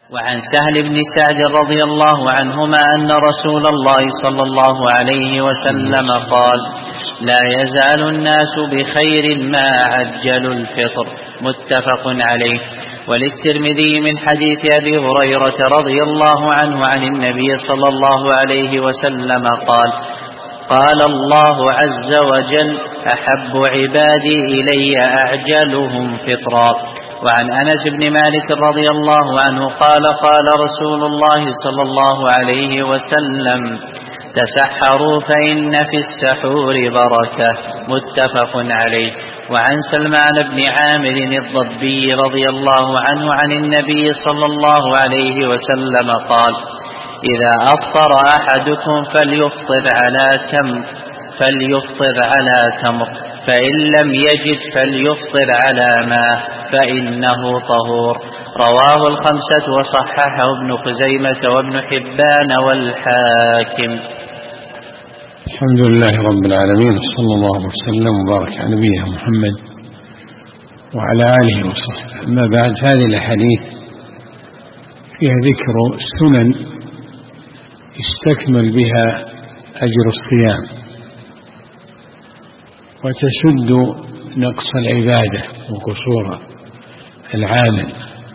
وعن سهل بن سعد رضي الله عنهما أن رسول الله صلى الله عليه وسلم قال: لا يزال الناس بخير ما عجلوا الفطر. متفق عليه. وللترمذي من حديث أبي هريرة رضي الله عنه عن النبي صلى الله عليه وسلم قال: قال الله عز وجل: أحب عبادي إلي أعجلهم فطرا. وعن أنس بن مالك رضي الله عنه قال: قال رسول الله صلى الله عليه وسلم: تسحروا فإن في السحور بركة. متفق عليه. وعن سلمان بن عامر الضبي رضي الله عنه عن النبي صلى الله عليه وسلم قال: إذا أفطر أحدكم فليفطر على تمر، فإن لم يجد فليفطر على ماء فإنه طهور. رواه الخمسة وصححه ابن خزيمة وابن حبان والحاكم. الحمد لله رب العالمين، صلى الله وسلم وبارك على نبينا محمد وعلى آله وصحبه. أما بعد، هذه الأحاديث فيها ذكر السنن يستكمل بها أجر الصيام وتسد نقص العبادة وقصور العامل،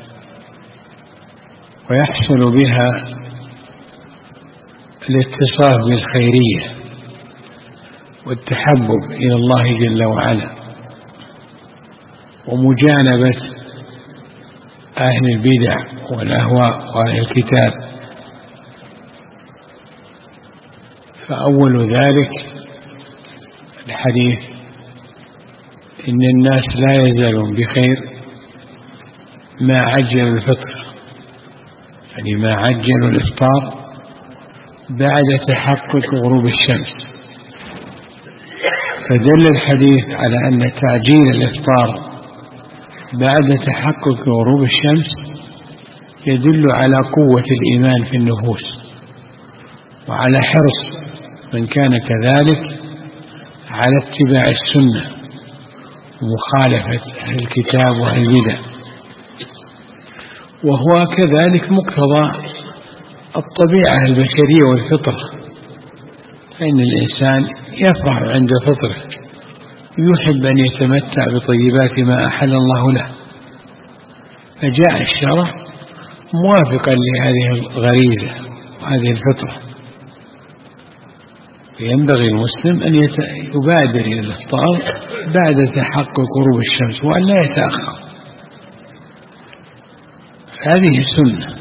ويحصل بها الاتصاف بالخيرية والتحبب إلى الله جل وعلا ومجانبة أهل البدع والأهواء وأهل الكتاب. فأول ذلك الحديث: إن الناس لا يزالون بخير ما عجل الفطر، يعني ما عجلوا الإفطار بعد تحقق غروب الشمس. فدل الحديث على أن تعجيل الإفطار بعد تحقق غروب الشمس يدل على قوة الإيمان في النفوس وعلى حرص من كان كذلك على اتباع السنة ومخالفة أهل الكتاب وأهل البدع. وهو كذلك مقتضى الطبيعة البشرية والفطرة، فإن الإنسان يفرح عند فطره ويحب أن يتمتع بطيبات ما أحل الله له، فجاء الشرع موافقا لهذه الغريزة وهذه الفطرة. فينبغي المسلم أن يبادر إلى الإفطار بعد تحقق غروب الشمس وأن لا يتأخر. هذه السنة.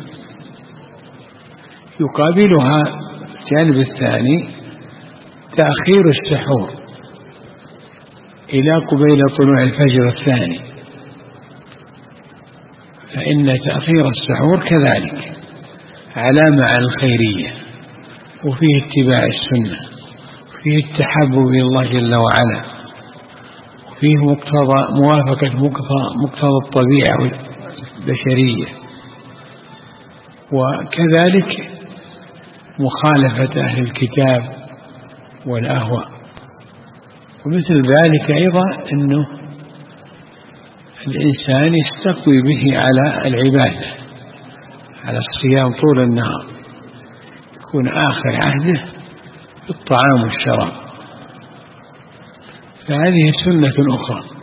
يقابلها الجانب الثاني تأخير السحور إلى قبيل طلوع الفجر الثاني، فإن تأخير السحور كذلك علامة على الخيرية، وفيه اتباع السنة، وفيه التحبب إلى الله جل وعلا، وفيه موافقة مقتضى الطبيعة البشرية، وكذلك مخالفة أهل الكتاب والأهواء. ومثل ذلك أيضا أنه الإنسان يستقوي به على العبادة، على الصيام طول النهار، يكون آخر عهده بالطعام والشراب. فهذه سنة أخرى.